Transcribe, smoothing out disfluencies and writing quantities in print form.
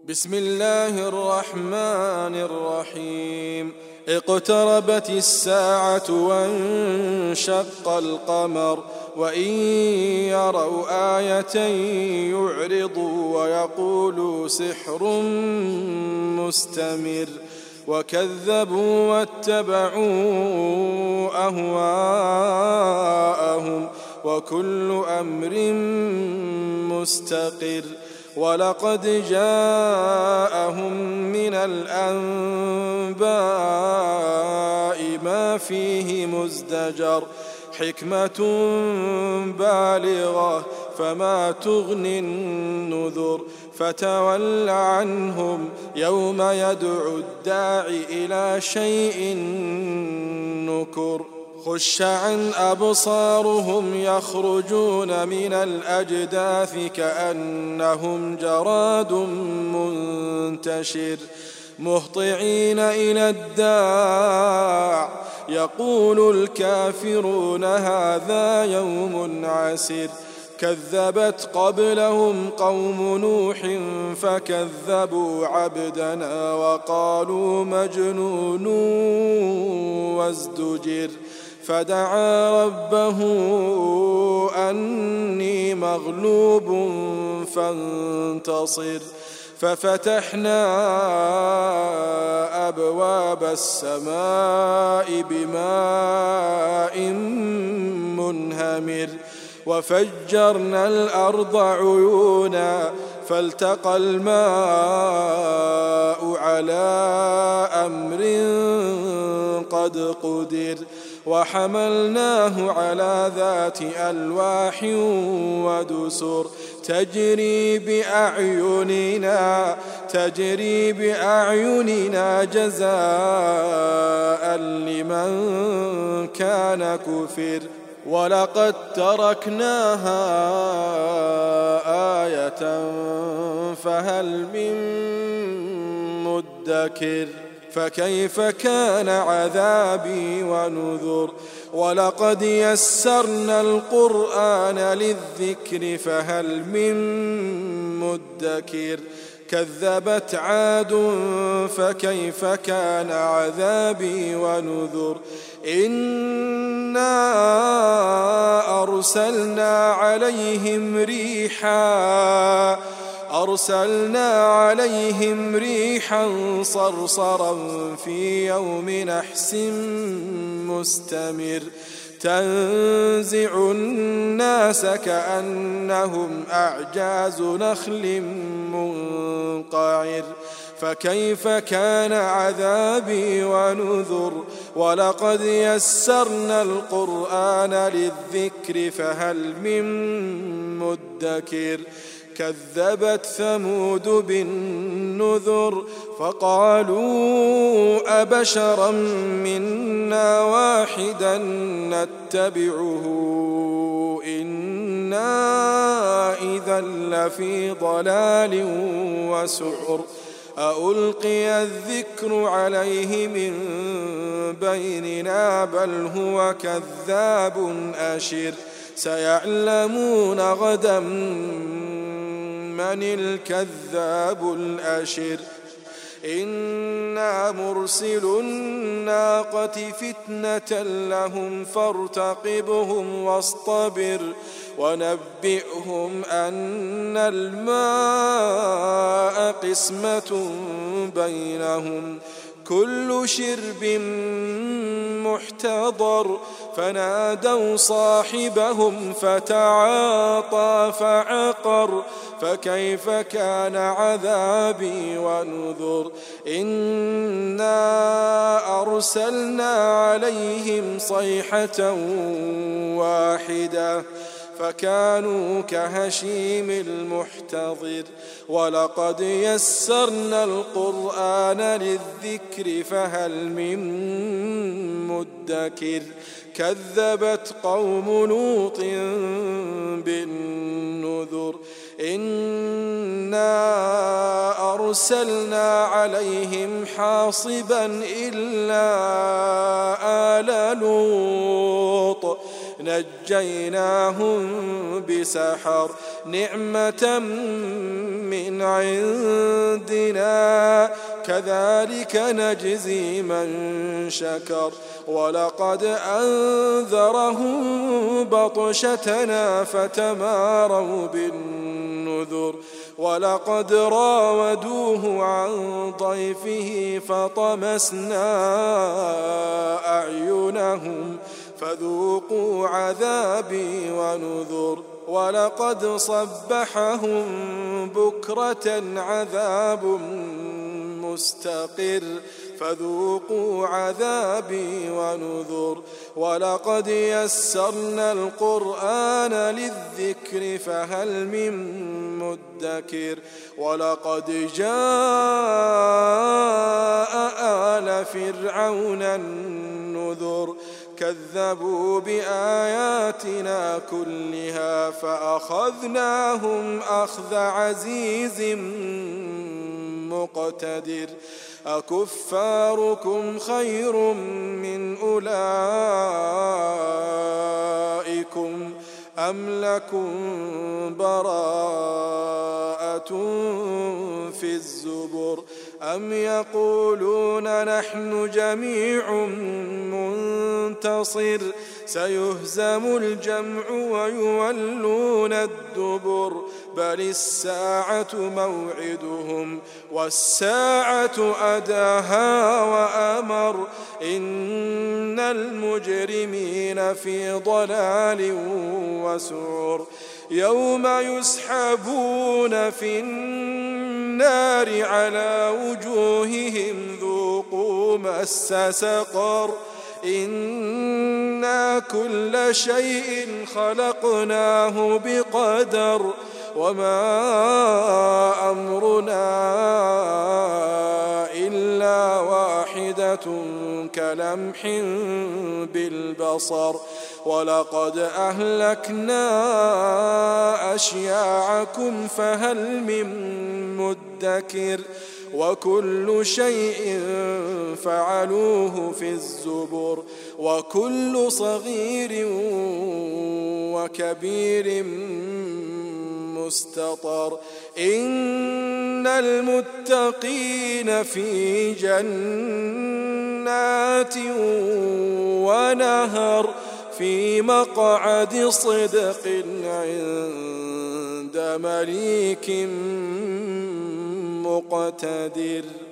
بسم الله الرحمن الرحيم. اقتربت الساعة وانشق القمر وإن يروا آية يعرضوا ويقولوا سحر مستمر وكذبوا واتبعوا أهواءهم وكل أمر مستقر. ولقد جاءهم من الأنباء ما فيه مزدجر حكمة بالغة فما تغني النذر. فتول عنهم يوم يدعو الداع إلى شيء نكر. خش عن أبصارهم يخرجون من الأجداث كأنهم جراد منتشر مهطعين إلى الداع يقول الكافرون هذا يوم عسر. كذبت قبلهم قوم نوح فكذبوا عبدنا وقالوا مجنون وازدجر. فدعا ربه أني مغلوب فانتصر. ففتحنا أبواب السماء بماء منهمر وفجرنا الأرض عيونا فالتقى الماء على أمر قد قدر. وحملناه على ذات ألواح ودسر تجري بأعيننا جزاء لمن كان كفر. ولقد تركناها آية فهل من مدكر. فكيف كان عذابي ونذر. ولقد يسرنا القرآن للذكر فهل من مدكر. كذبت عاد فكيف كان عذابي ونذر. إنا أرسلنا عليهم ريحا صرصرا في يوم نحس مستمر تنزع الناس كأنهم أعجاز نخل منقعر. فكيف كان عذابي ونذر. ولقد يسرنا القرآن للذكر فهل من مدكر. كذبت ثمود بالنذر فقالوا أبشرا منا واحدا نتبعه إنا إذا لفي ضلال وسعر. أألقي الذكر عليه من بيننا بل هو كذاب أشر. سيعلمون غدا من الكذاب الأشر. إنا مرسل الناقة فتنة لهم فارتقبهم واصطبر ونبئهم أن الماء قسمة بينهم كل شرب محتضر. فنادوا صاحبهم فتعاطى فعقر. فكيف كان عذابي ونذر. إنا أرسلنا عليهم صيحة واحدة فكانوا كهشيم المحتضر. ولقد يسرنا القرآن للذكر فهل من مدكر. كذبت قوم لوط بالنذر. إنا أرسلنا عليهم حاصبا إلا آل لوط نجيناهم بسحر نعمة من عندنا كذلك نجزي من شكر ولقد أنذرهم بطشتنا فتماروا بالنذر ولقد راودوه عن ضيفه فطمسنا أعينهم فذوقوا عذابي ونذر ولقد صبحهم بكرة عذاب مستقر فذوقوا عذابي ونذر ولقد يسرنا القرآن للذكر فهل من مدكر ولقد جاء آل فرعون النذر كذبوا بآياتنا كلها فأخذناهم أخذ عزيز مقتدر أكفاركم خير من أولئكم أم لكم براءة في الزبر أم يقولون نحن جميع منتصر سيهزم الجمع ويولون الدبر بل الساعة موعدهم والساعة أداها وأمر إن المجرمين في ضلال وسعر يوم يسحبون في النار على وجوههم ذوقوا مس سقر إنا كل شيء خلقناه بقدر وما أمرنا إلا واحدة كلمح بالبصر ولقد أهلكنا أشياعكم فهل من مدكر وكل شيء فعلوه في الزبر وكل صغير وكبير مستطر إن المتقين في جنات ونهر في مقعد صدق عند مليك مقتدر.